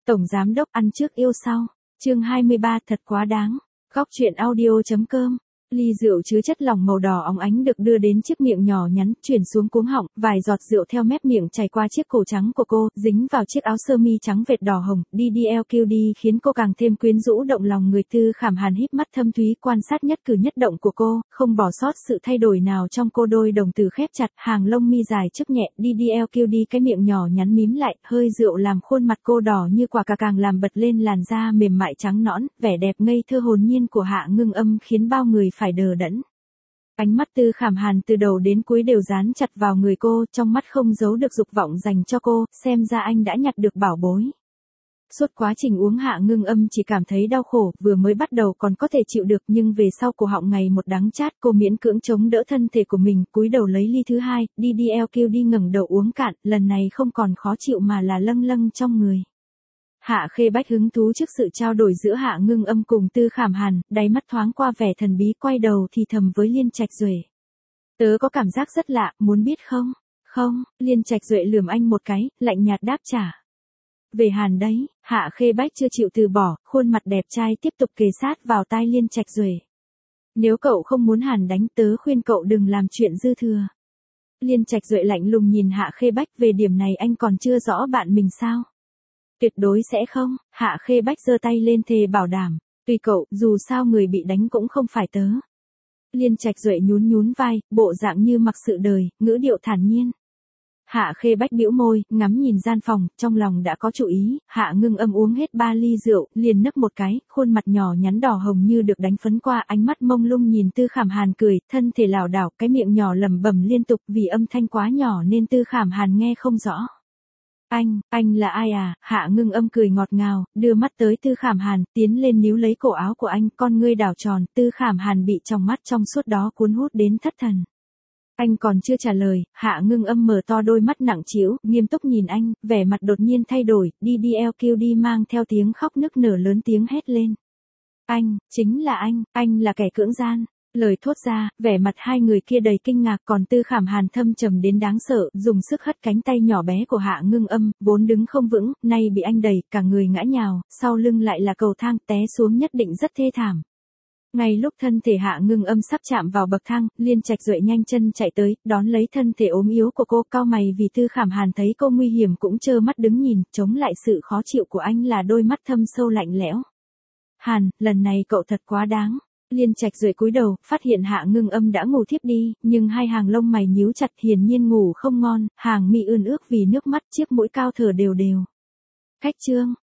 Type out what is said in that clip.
Tổng giám đốc ăn trước yêu sau. Chương 23 thật quá đáng. Góc truyện audio.com. Ly rượu chứa chất lỏng màu đỏ óng ánh được đưa đến chiếc miệng nhỏ nhắn, chuyển xuống cuống họng, vài giọt rượu theo mép miệng chảy qua chiếc cổ trắng của cô, dính vào chiếc áo sơ mi trắng vệt đỏ hồng, DDLQD khiến cô càng thêm quyến rũ động lòng người. Tư Khảm Hàn híp mắt thâm thúy quan sát nhất cử nhất động của cô, không bỏ sót sự thay đổi nào trong cô. Đôi đồng tử khép chặt, hàng lông mi dài chớp nhẹ, DDLQD cái miệng nhỏ nhắn mím lại, hơi rượu làm khuôn mặt cô đỏ như quả cà, càng làm bật lên làn da mềm mại trắng nõn, vẻ đẹp ngây thơ hồn nhiên của Hạ Ngưng Âm khiến bao người phải đờ đẫn. Ánh mắt Tư Khảm Hàn từ đầu đến cuối đều dán chặt vào người cô, trong mắt không giấu được dục vọng dành cho cô, xem ra anh đã nhặt được bảo bối. Suốt quá trình uống Hạ Ngưng Âm chỉ cảm thấy đau khổ, vừa mới bắt đầu còn có thể chịu được nhưng về sau cổ họng ngày một đắng chát, cô miễn cưỡng chống đỡ thân thể của mình, cúi đầu lấy ly thứ hai, DDLQD ngẩng đầu uống cạn, lần này không còn khó chịu mà là lâng lâng trong người. Hạ Khê Bách hứng thú trước sự trao đổi giữa Hạ Ngưng Âm cùng Tư Khảm Hàn, đáy mắt thoáng qua vẻ thần bí, quay đầu thì thầm với Liên Trạch Duệ. Tớ có cảm giác rất lạ, muốn biết không? Không, Liên Trạch Duệ lườm anh một cái, lạnh nhạt đáp trả. Về Hàn đấy, Hạ Khê Bách chưa chịu từ bỏ, khuôn mặt đẹp trai tiếp tục kề sát vào tai Liên Trạch Duệ. Nếu cậu không muốn Hàn đánh tớ khuyên cậu đừng làm chuyện dư thừa. Liên Trạch Duệ lạnh lùng nhìn Hạ Khê Bách, về điểm này anh còn chưa rõ bạn mình sao? Tuyệt đối sẽ không, Hạ Khê Bách giơ tay lên thề bảo đảm, tùy cậu, dù sao người bị đánh cũng không phải tớ. Liên Trạch Duệ nhún nhún vai, bộ dạng như mặc sự đời, ngữ điệu thản nhiên. Hạ Khê Bách bĩu môi, ngắm nhìn gian phòng, trong lòng đã có chủ ý. Hạ Ngưng Âm uống hết 3 ly rượu, liền nấc một cái, khuôn mặt nhỏ nhắn đỏ hồng như được đánh phấn qua, ánh mắt mông lung nhìn Tư Khảm Hàn cười, thân thể lảo đảo, cái miệng nhỏ lẩm bẩm liên tục, vì âm thanh quá nhỏ nên Tư Khảm Hàn nghe không rõ. Anh là ai à? Hạ Ngưng Âm cười ngọt ngào, đưa mắt tới Tư Khảm Hàn, tiến lên níu lấy cổ áo của anh, con ngươi đảo tròn, Tư Khảm Hàn bị trong mắt trong suốt đó cuốn hút đến thất thần. Anh còn chưa trả lời, Hạ Ngưng Âm mở to đôi mắt nặng trĩu, nghiêm túc nhìn anh, vẻ mặt đột nhiên thay đổi, DDLQD mang theo tiếng khóc nức nở lớn tiếng hét lên. Chính là anh là kẻ cưỡng gian. Lời thốt ra, vẻ mặt hai người kia đầy kinh ngạc, còn Tư Khảm Hàn thâm trầm đến đáng sợ, dùng sức hất cánh tay nhỏ bé của Hạ Ngưng Âm, vốn đứng không vững, nay bị anh đẩy, cả người ngã nhào, sau lưng lại là cầu thang, té xuống nhất định rất thê thảm. Ngay lúc thân thể Hạ Ngưng Âm sắp chạm vào bậc thang, Liên Trạch Duệ nhanh chân chạy tới, đón lấy thân thể ốm yếu của cô, cau mày vì Tư Khảm Hàn thấy cô nguy hiểm cũng trơ mắt đứng nhìn, chống lại sự khó chịu của anh là đôi mắt thâm sâu lạnh lẽo. Hàn, lần này cậu thật quá đáng. Liên Trạch Duệ cúi đầu, phát hiện Hạ Ngưng Âm đã ngủ thiếp đi, nhưng hai hàng lông mày nhíu chặt, hiển nhiên ngủ không ngon, hàng mi ươn ướt vì nước mắt, chiếc mũi cao thở đều đều. Khách trương,